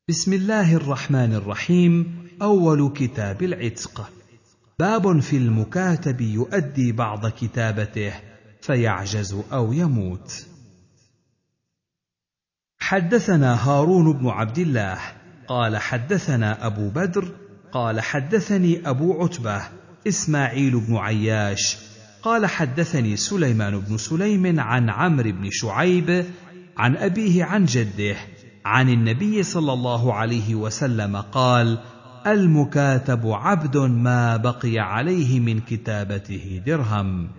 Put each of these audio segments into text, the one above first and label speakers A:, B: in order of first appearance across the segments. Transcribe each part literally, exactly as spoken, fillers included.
A: بسم الله الرحمن الرحيم. أول كتاب العتق. باب في المكاتب يؤدي بعض كتابته فيعجز أو يموت. حدثنا هارون بن عبد الله قال حدثنا أبو بدر قال حدثني أبو عتبة إسماعيل بن عياش قال حدثني سليمان بن سليم عن عمرو بن شعيب عن أبيه عن جده عن النبي صلى الله عليه وسلم قال: المكاتب عبد ما بقي عليه من كتابته درهم.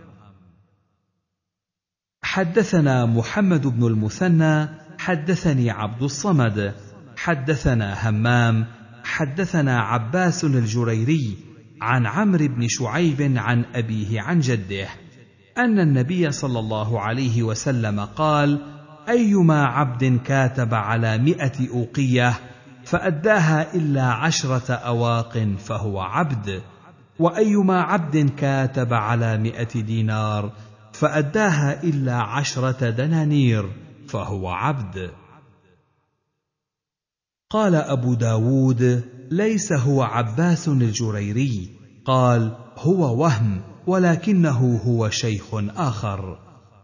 A: حدثنا محمد بن المثنى حدثني عبد الصمد حدثنا همام حدثنا عباس الجريري عن عمرو بن شعيب عن أبيه عن جده أن النبي صلى الله عليه وسلم قال: أيما عبد كاتب على مئة أوقية فأداها إلا عشرة أواق فهو عبد، وأيما عبد كاتب على مئة دينار فأداها إلا عشرة دنانير فهو عبد. قال أبو داود: ليس هو عباس الجريري، قال: هو وهم ولكنه هو شيخ آخر.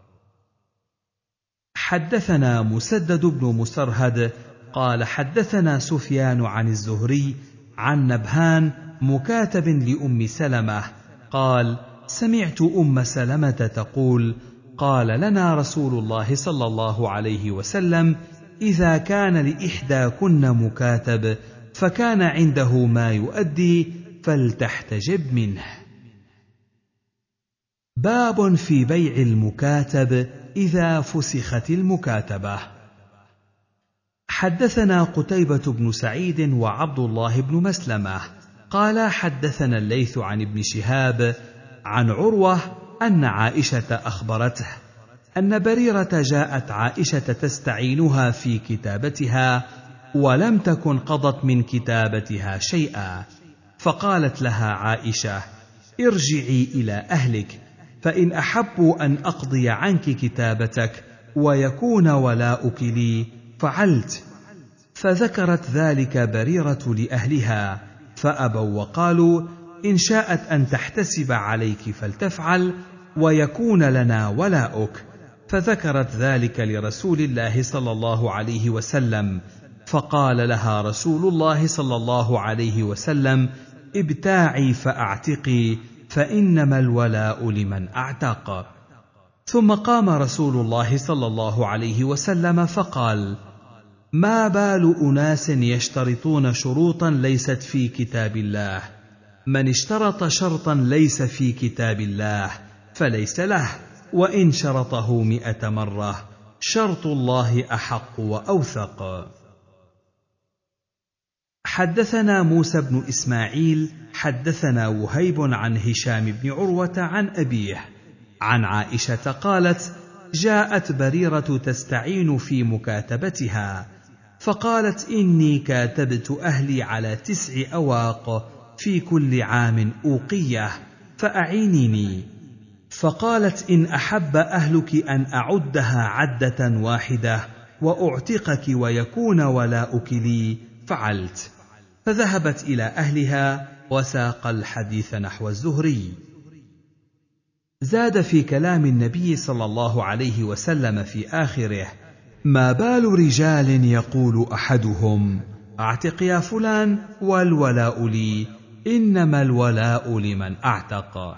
A: حدثنا مسدد بن مسرهد قال حدثنا سفيان عن الزهري عن نبهان مكاتب لأم سلمة قال: سمعت أم سلمة تقول: قال لنا رسول الله صلى الله عليه وسلم: إذا كان لإحداكن مكاتب فكان عنده ما يؤدي فلتحتجب منه. باب في بيع المكاتب إذا فسخت المكاتبة. حدثنا قتيبة بن سعيد وعبد الله بن مسلمة قال حدثنا الليث عن ابن شهاب عن عروة أن عائشة أخبرته أن بريرة جاءت عائشة تستعينها في كتابتها ولم تكن قضت من كتابتها شيئا، فقالت لها عائشة: ارجعي إلى أهلك، فإن أحبوا أن أقضي عنك كتابتك ويكون ولاؤك لي فعلت. فذكرت ذلك بريرة لأهلها فأبوا وقالوا: إن شاءت أن تحتسب عليك فلتفعل ويكون لنا ولاؤك. فذكرت ذلك لرسول الله صلى الله عليه وسلم، فقال لها رسول الله صلى الله عليه وسلم: ابتاعي فأعتقي، فإنما الولاء لمن أعتق. ثم قام رسول الله صلى الله عليه وسلم فقال: ما بال أناس يشترطون شروطا ليست في كتاب الله؟ من اشترط شرطا ليس في كتاب الله فليس له، وإن شرطه مئة مرة شرط الله أحق وأوثق. حدثنا موسى بن إسماعيل حدثنا وهيب عن هشام بن عروة عن أبيه عن عائشة قالت: جاءت بريرة تستعين في مكاتبتها فقالت: إني كاتبت أهلي على تسع أواق في كل عام أوقية فأعينيني. فقالت: إن أحب أهلك أن أعدها عدة واحدة وأعتقك ويكون ولاؤك لي فعلت. فذهبت إلى أهلها وساق الحديث نحو الزهري. زاد في كلام النبي صلى الله عليه وسلم في آخره: ما بال رجال يقول أحدهم: أعتق يا فلان والولاء لي، إنما الولاء لمن أعتق.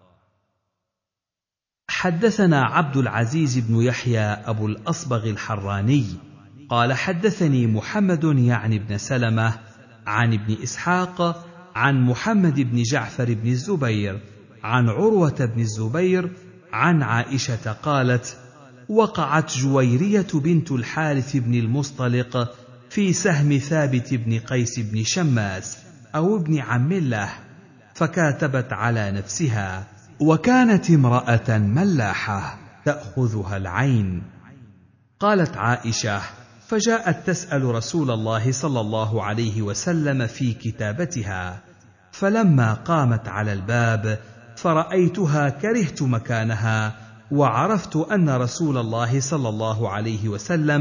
A: حدثنا عبد العزيز بن يحيى أبو الأصبغ الحراني قال حدثني محمد يعني بن سلمة عن ابن إسحاق عن محمد بن جعفر بن الزبير عن عروة بن الزبير عن عائشة قالت: وقعت جويرية بنت الحارث بن المصطلق في سهم ثابت بن قيس بن شماس أو ابن عم له، فكاتبت على نفسها، وكانت امرأة ملاحة تأخذها العين. قالت عائشة: فجاءت تسأل رسول الله صلى الله عليه وسلم في كتابتها، فلما قامت على الباب فرأيتها كرهت مكانها، وعرفت أن رسول الله صلى الله عليه وسلم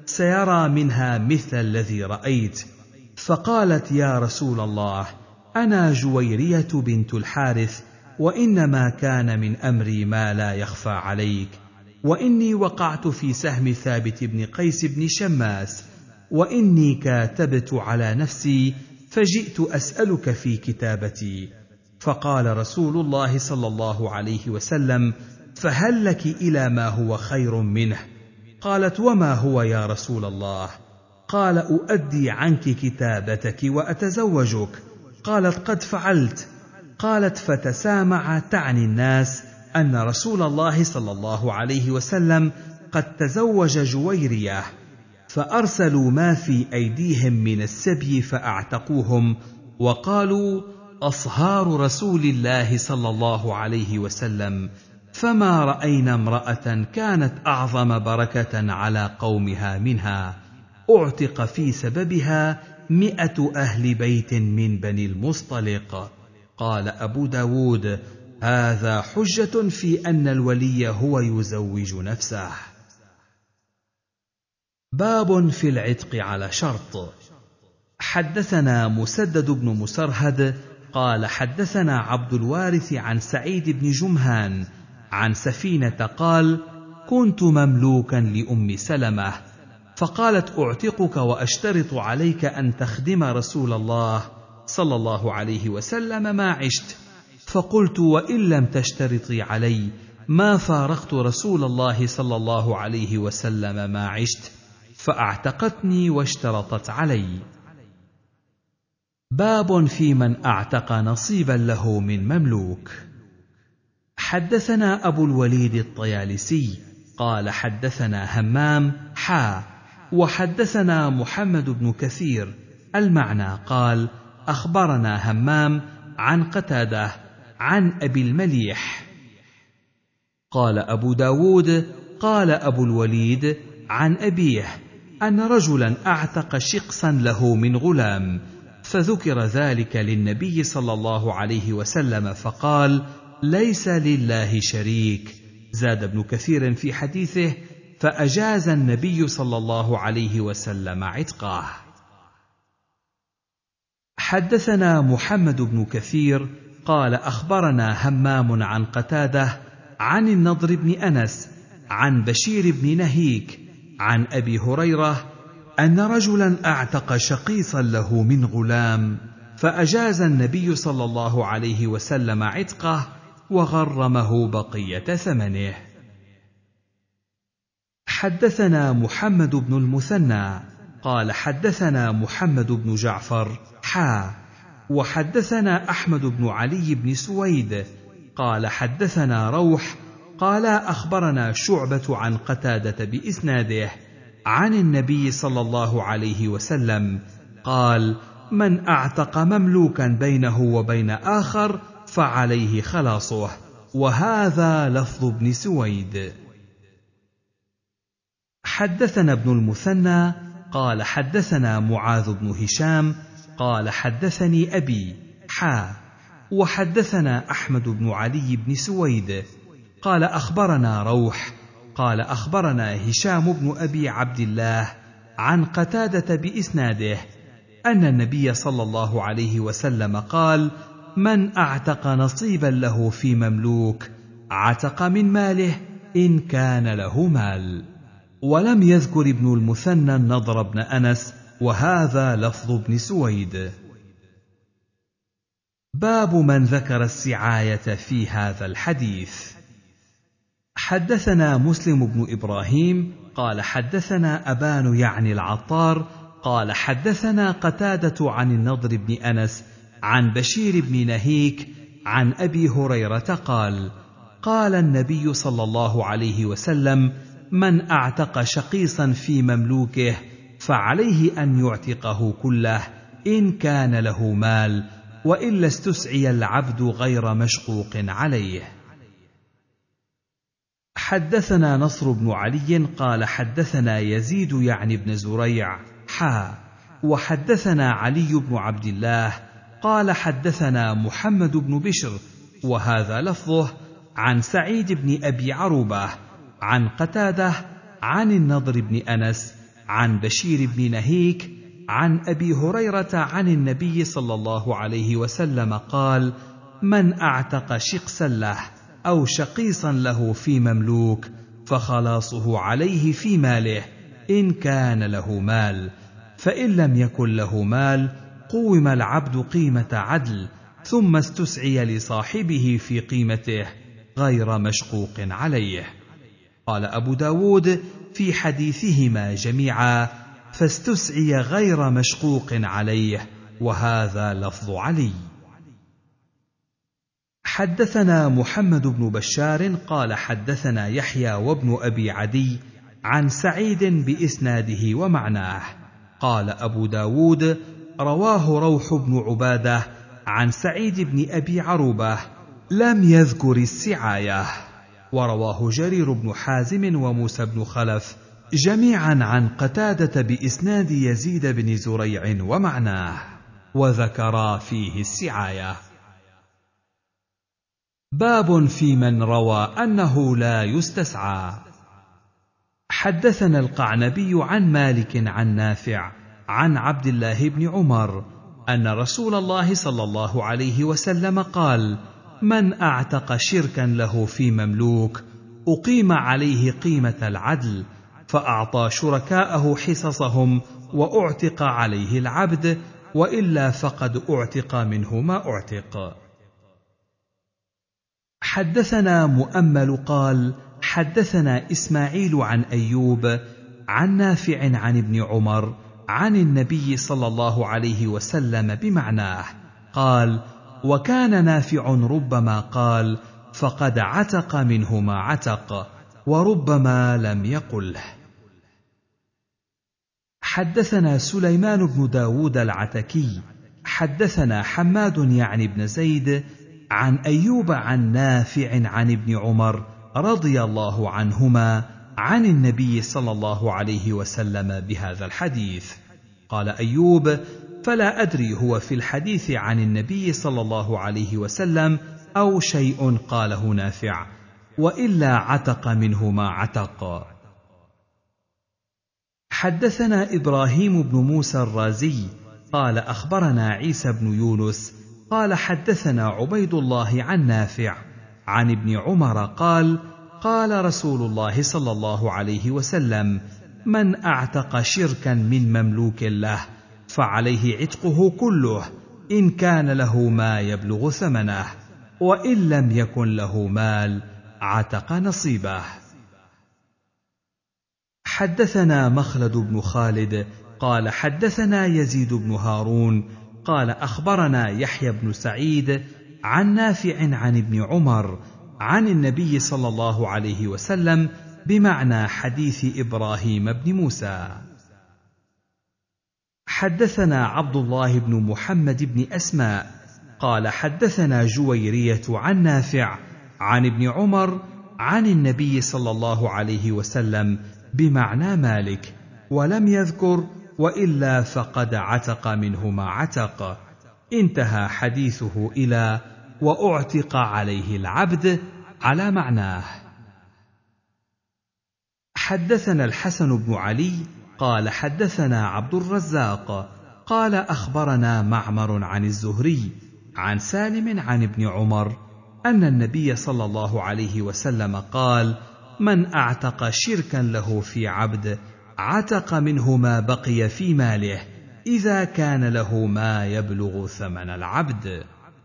A: سيرى منها مثل الذي رأيت. فقالت: يا رسول الله، أنا جويرية بنت الحارث، وإنما كان من أمري ما لا يخفى عليك، وإني وقعت في سهم ثابت بن قيس بن شماس، وإني كاتبت على نفسي فجئت أسألك في كتابتي. فقال رسول الله صلى الله عليه وسلم: فهل لك إلى ما هو خير منه؟ قالت: وما هو يا رسول الله؟ قال: أؤدي عنك كتابتك وأتزوجك. قالت: قد فعلت. قالت: فتسامع تعني الناس أن رسول الله صلى الله عليه وسلم قد تزوج جويرية، فأرسلوا ما في أيديهم من السبي فأعتقوهم، وقالوا: أصهار رسول الله صلى الله عليه وسلم، فما رأينا امرأة كانت أعظم بركة على قومها منها، أعتق في سببها مئة أهل بيت من بني المصطلق. قال أبو داود: هذا حجة في أن الولي هو يزوج نفسه. باب في العتق على شرط. حدثنا مسدد بن مسرهد قال حدثنا عبد الوارث عن سعيد بن جمهان عن سفينة قال: كنت مملوكا لأم سلمة، فقالت: أعتقك وأشترط عليك أن تخدم رسول الله صلى الله عليه وسلم ما عشت. فقلت: وإن لم تشترطي علي ما فارقت رسول الله صلى الله عليه وسلم ما عشت، فأعتقتني واشترطت علي. باب في من أعتق نصيبا له من مملوك. حدثنا أبو الوليد الطيالسي قال حدثنا همام حا وحدثنا محمد بن كثير المعنى قال: أخبرنا همام عن قتادة عن أبي المليح. قال أبو داود: قال أبو الوليد عن أبيه أن رجلا أعتق شقصا له من غلام، فذكر ذلك للنبي صلى الله عليه وسلم فقال: ليس لله شريك. زاد ابن كثير في حديثه: فأجاز النبي صلى الله عليه وسلم عتقه. حدثنا محمد بن كثير قال أخبرنا همام عن قتادة عن النضر بن أنس عن بشير بن نهيك عن أبي هريرة أن رجلا أعتق شقيصا له من غلام، فأجاز النبي صلى الله عليه وسلم عتقه وغرمه بقية ثمنه. حدثنا محمد بن المثنى قال حدثنا محمد بن جعفر حا وحدثنا أحمد بن علي بن سويد قال حدثنا روح قال أخبرنا شعبة عن قتادة بإسناده عن النبي صلى الله عليه وسلم قال: من أعتق مملوكا بينه وبين آخر فعليه خلاصه. وهذا لفظ ابن سويد. حدثنا ابن المثنى قال حدثنا معاذ بن هشام قال حدثني أبي حا وحدثنا أحمد بن علي بن سويد قال أخبرنا روح قال أخبرنا هشام بن أبي عبد الله عن قتادة بإسناده أن النبي صلى الله عليه وسلم قال: من أعتق نصيبا له في مملوك عتق من ماله إن كان له مال. ولم يذكر ابن المثنى النضر بن أنس، وهذا لفظ ابن سويد. باب من ذكر السعاية في هذا الحديث. حدثنا مسلم بن إبراهيم قال حدثنا أبان يعني العطار قال حدثنا قتادة عن النضر بن أنس عن بشير بن نهيك عن أبي هريرة قال: قال النبي صلى الله عليه وسلم: من أعتق شقيصا في مملوكه فعليه أن يعتقه كله إن كان له مال، وإلا استسعي العبد غير مشقوق عليه. حدثنا نصر بن علي قال حدثنا يزيد يعني بن زريع حا وحدثنا علي بن عبد الله قال حدثنا محمد بن بشر وهذا لفظه عن سعيد بن أبي عروبة عن قتادة عن النضر بن أنس عن بشير بن نهيك عن أبي هريرة عن النبي صلى الله عليه وسلم قال: من أعتق شقسا له أو شقيصا له في مملوك فخلاصه عليه في ماله إن كان له مال، فإن لم يكن له مال قوم العبد قيمة عدل ثم استسعي لصاحبه في قيمته غير مشقوق عليه. قال أبو داود في حديثهما جميعا: فاستسعي غير مشقوق عليه، وهذا لفظ علي. حدثنا محمد بن بشار قال حدثنا يحيى وابن أبي عدي عن سعيد بإسناده ومعناه. قال أبو داود: رواه روح بن عبادة عن سعيد بن أبي عروبة لم يذكر السعاية. ورواه جرير بن حازم وموسى بن خلف جميعا عن قتادة بإسناد يزيد بن زريع ومعناه، وذكرا فيه السعاية. باب في من روى أنه لا يستسعى. حدثنا القعنبي عن مالك عن نافع عن عبد الله بن عمر أن رسول الله صلى الله عليه وسلم قال: من أعتق شركا له في مملوك أقيم عليه قيمة العدل، فأعطى شركاءه حصصهم وأعتق عليه العبد، وإلا فقد أعتق منه ما أعتق. حدثنا مؤمل قال حدثنا إسماعيل عن أيوب عن نافع عن ابن عمر عن النبي صلى الله عليه وسلم بمعناه قال: وكان نافع ربما قال: فقد عتق منه ما عتق، وربما لم يقله. حدثنا سليمان بن داود العتكي حدثنا حماد يعني بن زيد عن أيوب عن نافع عن ابن عمر رضي الله عنهما عن النبي صلى الله عليه وسلم بهذا الحديث. قال أيوب: فلا أدري هو في الحديث عن النبي صلى الله عليه وسلم أو شيء قاله نافع، وإلا عتق منه ما عتق. حدثنا إبراهيم بن موسى الرازي قال أخبرنا عيسى بن يونس قال حدثنا عبيد الله عن نافع عن ابن عمر قال: قال رسول الله صلى الله عليه وسلم: من أعتق شركا من مملوك له فعليه عتقه كله إن كان له ما يبلغ ثمنه، وإن لم يكن له مال عتق نصيبه. حدثنا مخلد بن خالد قال حدثنا يزيد بن هارون قال أخبرنا يحيى بن سعيد عن نافع عن ابن عمر عن النبي صلى الله عليه وسلم بمعنى حديث إبراهيم بن موسى. حدثنا عبد الله بن محمد بن أسماء قال حدثنا جويرية عن نافع عن ابن عمر عن النبي صلى الله عليه وسلم بمعنى مالك، ولم يذكر وإلا فقد عتق منه ما عتق. انتهى حديثه إلى وأعتق عليه العبد على معناه. حدثنا الحسن بن علي قال حدثنا عبد الرزاق قال أخبرنا معمر عن الزهري عن سالم عن ابن عمر أن النبي صلى الله عليه وسلم قال: من أعتق شركا له في عبد عتق منه ما بقي في ماله إذا كان له ما يبلغ ثمن العبد.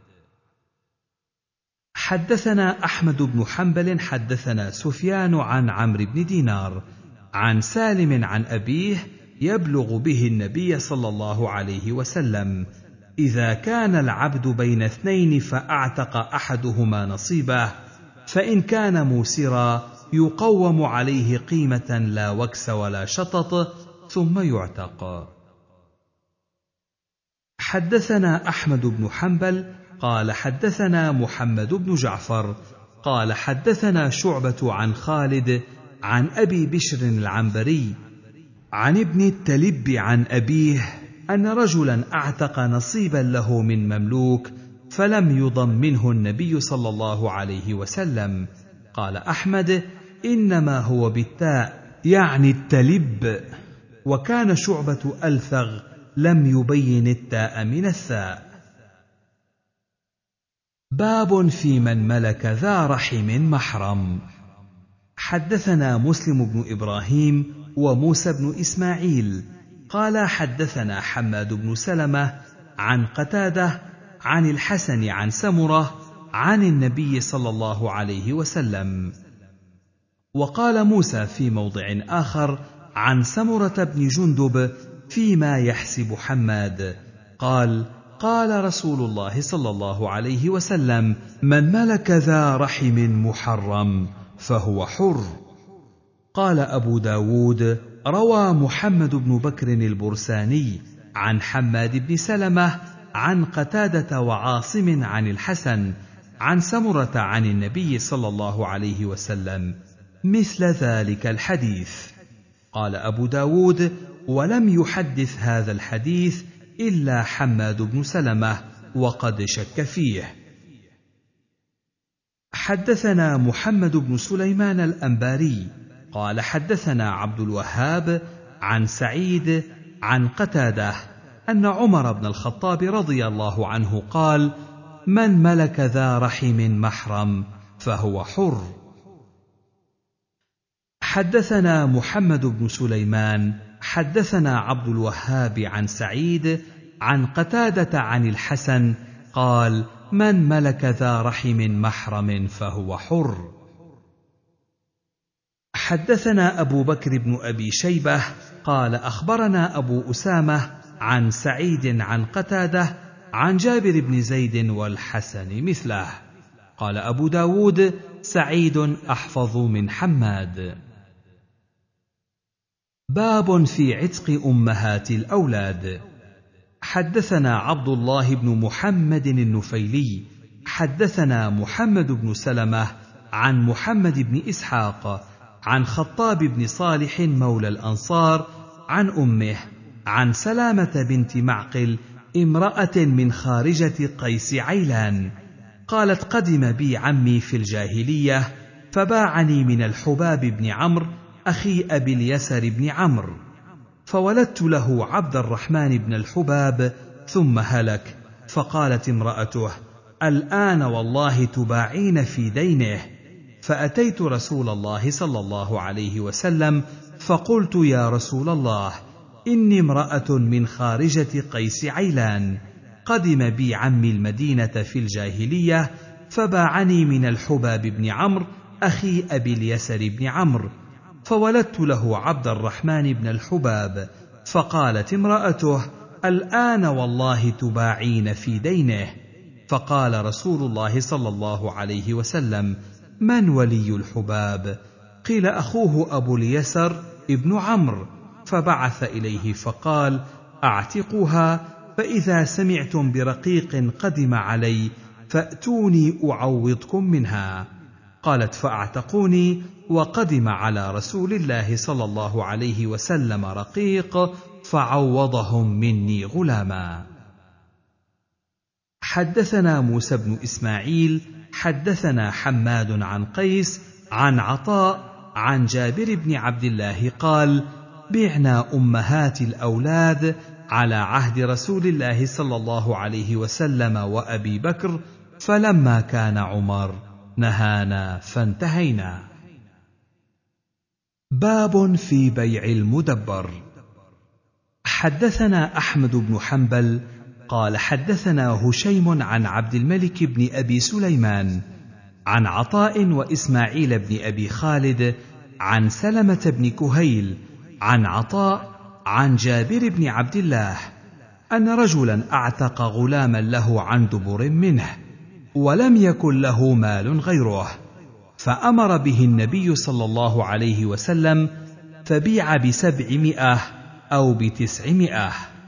A: حدثنا أحمد بن حنبل حدثنا سفيان عن عمرو بن دينار عن سالم عن أبيه يبلغ به النبي صلى الله عليه وسلم: إذا كان العبد بين اثنين فأعتق أحدهما نصيبه، فإن كان موسرا يقوم عليه قيمة لا وكس ولا شطط ثم يعتق. حدثنا أحمد بن حنبل قال حدثنا محمد بن جعفر قال حدثنا شعبة عن خالد عن أبي بشر العنبري عن ابن التلب عن أبيه أن رجلا أعتق نصيبا له من مملوك فلم يضمنه النبي صلى الله عليه وسلم. قال أحمد: إنما هو بالتاء يعني التلب. وكان شعبة ألثغ لم يبين التاء من الثاء. باب في من ملك ذا رحم محرم. حدثنا مسلم بن إبراهيم وموسى بن إسماعيل قال حدثنا حماد بن سلمة عن قتادة عن الحسن عن سمرة عن النبي صلى الله عليه وسلم. وقال موسى في موضع آخر عن سمرة بن جندب فيما يحسب حماد قال قال رسول الله صلى الله عليه وسلم: من ملك ذا رحم محرم فهو حر. قال أبو داود: روى محمد بن بكر البرساني عن حماد بن سلمة عن قتادة وعاصم عن الحسن عن سمرة عن النبي صلى الله عليه وسلم مثل ذلك الحديث. قال أبو داود: ولم يحدث هذا الحديث إلا حماد بن سلمة وقد شك فيه. حدثنا محمد بن سليمان الأنباري قال حدثنا عبد الوهاب عن سعيد عن قتادة أن عمر بن الخطاب رضي الله عنه قال: من ملك ذا رحم محرم فهو حر. حدثنا محمد بن سليمان حدثنا عبد الوهاب عن سعيد عن قتادة عن الحسن قال: من ملك ذا رحم محرم فهو حر. حدثنا أبو بكر بن أبي شيبة قال أخبرنا أبو أسامة عن سعيد عن قتادة عن جابر بن زيد والحسن مثله. قال أبو داود: سعيد أحفظ من حماد. باب في عتق أمهات الأولاد. حدثنا عبد الله بن محمد النفيلي حدثنا محمد بن سلمة عن محمد بن إسحاق عن خطاب بن صالح مولى الأنصار عن أمه عن سلامة بنت معقل امرأة من خارجة قيس عيلان قالت: قدم بي عمي في الجاهلية فباعني من الحباب بن عمرو أخي أبي اليسر بن عمرو، فولدت له عبد الرحمن بن الحباب ثم هلك. فقالت امرأته: الآن والله تباعين في دينه. فأتيت رسول الله صلى الله عليه وسلم فقلت: يا رسول الله، إني امرأة من خارجة قيس عيلان، قدم بي عمي المدينة في الجاهلية فباعني من الحباب بن عمرو أخي أبي اليسر بن عمرو، فولدت له عبد الرحمن بن الحباب. فقالت امرأته: الآن والله تباعين في دينه. فقال رسول الله صلى الله عليه وسلم: من ولي الحباب؟ قيل: أخوه أبو اليسر ابن عمرو. فبعث إليه فقال: أعتقوها، فإذا سمعتم برقيق قدم علي فأتوني أعوضكم منها. قالت: فأعتقوني، وقدم على رسول الله صلى الله عليه وسلم رقيق فعوضهم مني غلاما. حدثنا موسى بن إسماعيل حدثنا حماد عن قيس عن عطاء عن جابر بن عبد الله قال: بعنا أمهات الأولاد على عهد رسول الله صلى الله عليه وسلم وأبي بكر، فلما كان عمر نهانا فانتهينا. باب في بيع المدبر. حدثنا أحمد بن حنبل قال حدثنا هشيم عن عبد الملك بن أبي سليمان عن عطاء وإسماعيل بن أبي خالد عن سلمة بن كهيل عن عطاء عن جابر بن عبد الله أن رجلا أعتق غلاما له عن دبر منه، ولم يكن له مال غيره، فأمر به النبي صلى الله عليه وسلم فبيع بسبعمائة أو بتسعمائة.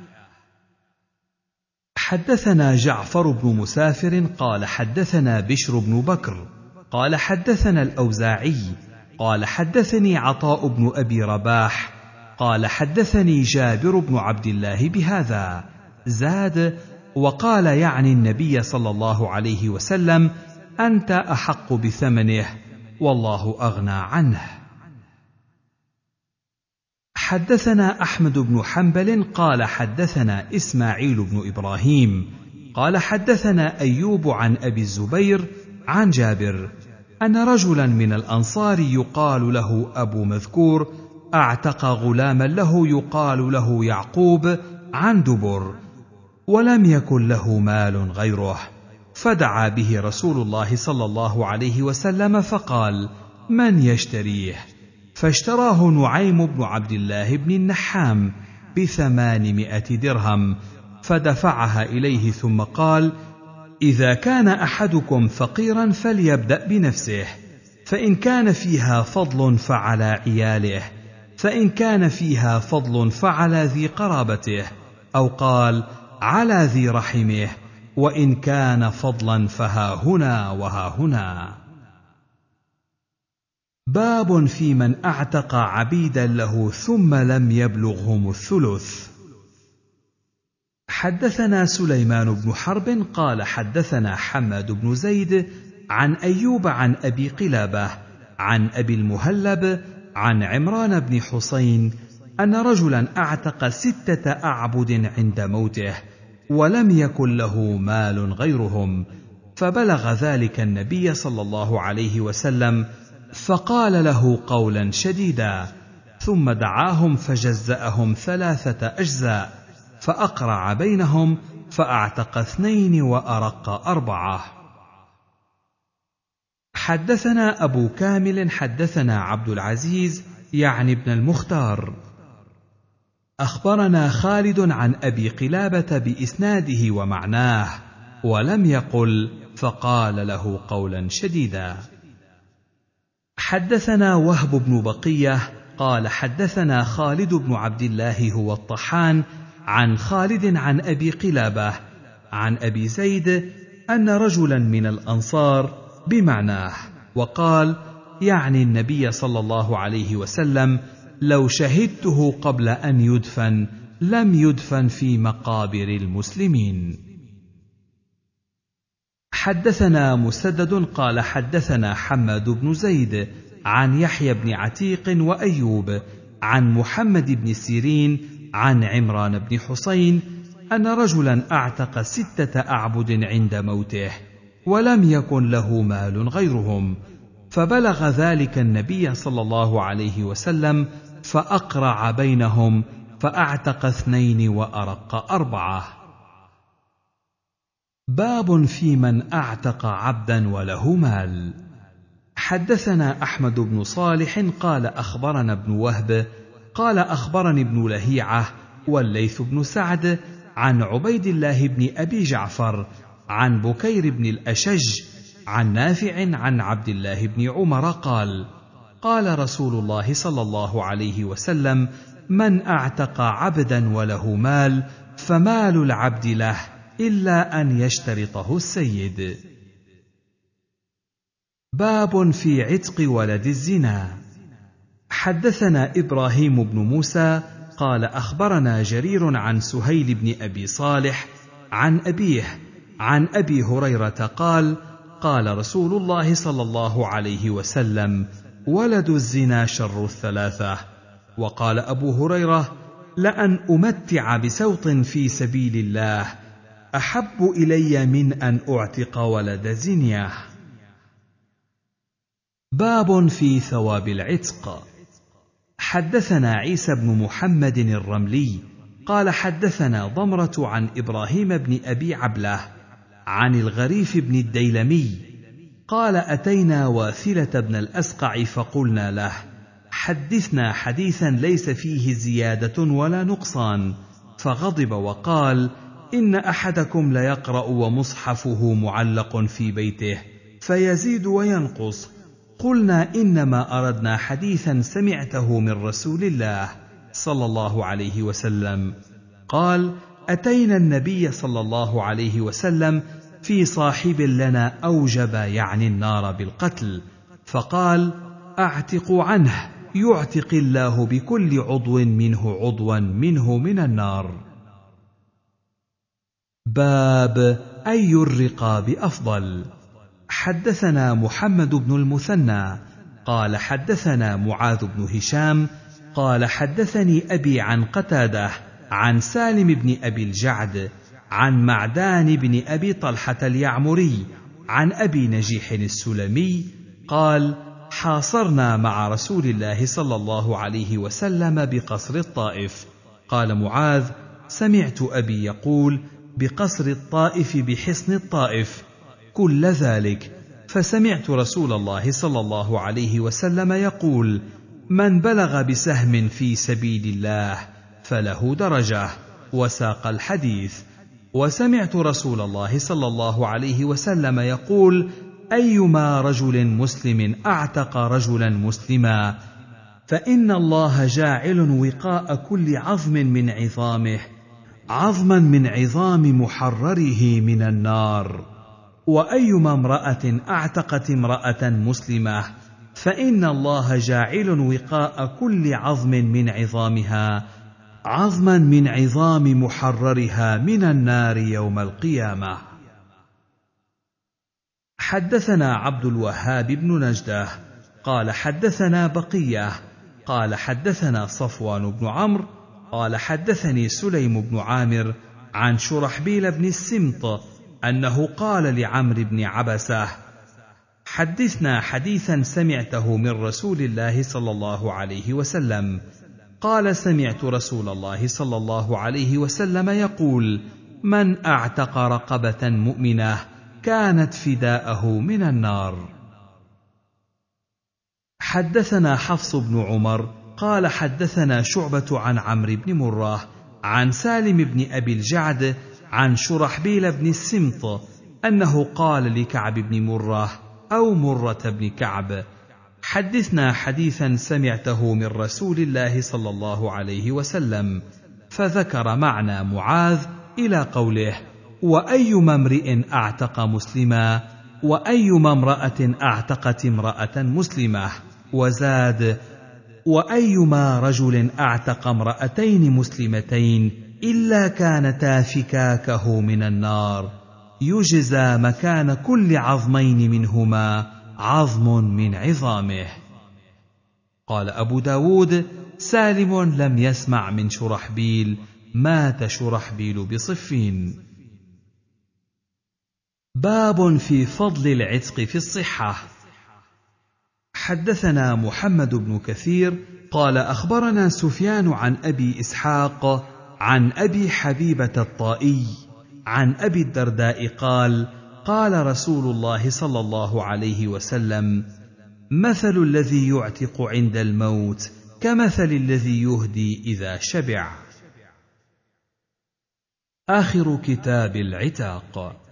A: حدثنا جعفر بن مسافر قال حدثنا بشر بن بكر قال حدثنا الأوزاعي قال حدثني عطاء بن أبي رباح قال حدثني جابر بن عبد الله بهذا، زاد وقال يعني النبي صلى الله عليه وسلم: أنت أحق بثمنه والله أغنى عنه. حدثنا أحمد بن حنبل قال حدثنا إسماعيل بن إبراهيم قال حدثنا أيوب عن أبي الزبير عن جابر أن رجلا من الأنصار يقال له أبو مذكور أعتق غلاما له يقال له يعقوب عن دبر، ولم يكن له مال غيره، فدعا به رسول الله صلى الله عليه وسلم فقال: من يشتريه؟ فاشتراه نعيم بن عبد الله بن النحام بثمانمائة درهم، فدفعها إليه ثم قال: إذا كان أحدكم فقيرا فليبدأ بنفسه، فإن كان فيها فضل فعلى عياله، فإن كان فيها فضل فعلى ذي قرابته، أو قال: على ذي رحمه، وإن كان فضلا فها هنا وها هنا. باب في من أعتق عبيدا له ثم لم يبلغهم الثلث. حدثنا سليمان بن حرب قال حدثنا حماد بن زيد عن أيوب عن أبي قلابة عن أبي المهلب عن عمران بن حسين أن رجلا أعتق ستة أعبد عند موته، ولم يكن له مال غيرهم، فبلغ ذلك النبي صلى الله عليه وسلم، فقال له قولا شديدا، ثم دعاهم فجزأهم ثلاثة أجزاء، فأقرع بينهم، فأعتق اثنين وأرق أربعة. حدثنا أبو كامل حدثنا عبد العزيز يعني ابن المختار أخبرنا خالد عن أبي قلابة بإسناده ومعناه، ولم يقل فقال له قولا شديدا. حدثنا وهب بن بقية قال حدثنا خالد بن عبد الله هو الطحان عن خالد عن أبي قلابة عن أبي زيد أن رجلا من الأنصار بمعناه، وقال يعني النبي صلى الله عليه وسلم: لو شهدته قبل أن يدفن لم يدفن في مقابر المسلمين. حدثنا مسدد قال حدثنا حماد بن زيد عن يحيى بن عتيق وأيوب عن محمد بن سيرين عن عمران بن حسين أن رجلا أعتق ستة أعبد عند موته، ولم يكن له مال غيرهم، فبلغ ذلك النبي صلى الله عليه وسلم، فأقرع بينهم، فأعتق اثنين وأرق أربعة. باب في من أعتق عبدا وله مال. حدثنا أحمد بن صالح قال أخبرنا ابن وهب قال أخبرني ابن لهيعة والليث بن سعد عن عبيد الله بن أبي جعفر عن بكير بن الأشج عن نافع عن عبد الله بن عمر قال: قال رسول الله صلى الله عليه وسلم: من أعتق عبدا وله مال فمال العبد له إلا أن يشترطه السيد. باب في عتق ولد الزنا. حدثنا إبراهيم بن موسى قال أخبرنا جرير عن سهيل بن أبي صالح عن أبيه عن أبي هريرة قال: قال رسول الله صلى الله عليه وسلم: ولد الزنا شر الثلاثة. وقال أبو هريرة: لأن أمتع بسوط في سبيل الله أحب إلي من أن أعتق ولد زنية. باب في ثواب العتق. حدثنا عيسى بن محمد الرملي قال حدثنا ضمرة عن إبراهيم بن أبي عبلة عن الغريف بن الديلمي قال: أتينا واثلة بن الأسقع فقلنا له: حدثنا حديثا ليس فيه زيادة ولا نقصان، فغضب وقال: إن أحدكم ليقرأ ومصحفه معلق في بيته فيزيد وينقص. قلنا: إنما أردنا حديثا سمعته من رسول الله صلى الله عليه وسلم. قال: أتينا النبي صلى الله عليه وسلم في صاحب لنا أوجب يعني النار بالقتل، فقال: أعتقوا عنه يعتق الله بكل عضو منه عضوا منه من النار. باب أي الرقاب أفضل. حدثنا محمد بن المثنى قال حدثنا معاذ بن هشام قال حدثني أبي عن قتادة عن سالم بن أبي الجعد عن معدان بن أبي طلحة اليعمري عن أبي نجيح السلمي قال حاصرنا مع رسول الله صلى الله عليه وسلم بقصر الطائف. قال معاذ سمعت أبي يقول بقصر الطائف بحصن الطائف كل ذلك، فسمعت رسول الله صلى الله عليه وسلم يقول من بلغ بسهم في سبيل الله فله درجة، وساق الحديث. وسمعت رسول الله صلى الله عليه وسلم يقول أيما رجل مسلم أعتق رجلا مسلما فإن الله جاعل وقاء كل عظم من عظامه عظما من عظام محرره من النار. وأيما امرأة أعتقت امرأة مسلمة فإن الله جاعل وقاء كل عظم من عظامها عظما من عظام محررها من النار يوم القيامة. حدثنا عبد الوهاب بن نجدة قال حدثنا بقية قال حدثنا صفوان بن عمرو قال حدثني سليم بن عامر عن شرحبيل بن السمط أنه قال لعمرو بن عبسة حدثنا حديثا سمعته من رسول الله صلى الله عليه وسلم. قال سمعت رسول الله صلى الله عليه وسلم يقول من أعتق رقبة مؤمنة كانت فداءه من النار. حدثنا حفص بن عمر قال حدثنا شعبة عن عمرو بن مرة عن سالم بن أبي الجعد عن شرحبيل بن السمط أنه قال لكعب بن مرة أو مرة بن كعب حدثنا حديثا سمعته من رسول الله صلى الله عليه وسلم، فذكر معنى معاذ إلى قوله وأيما امرئ أعتق مسلما وأيما امرأة أعتقت امرأة مسلمة، وزاد وأيما رجل أعتق امرأتين مسلمتين إلا كانتا فكاكه من النار يجزى مكان كل عظمين منهما عظم من عظامه. قال أبو داود سالم لم يسمع من شرحبيل مات شرحبيل بصفين. باب في فضل العتق في الصحة. حدثنا محمد بن كثير قال أخبرنا سفيان عن أبي إسحاق عن أبي حبيبة الطائي عن أبي الدرداء قال قال رسول الله صلى الله عليه وسلم مثل الذي يعتق عند الموت كمثل الذي يهدي إذا شبع. آخر كتاب العتاق.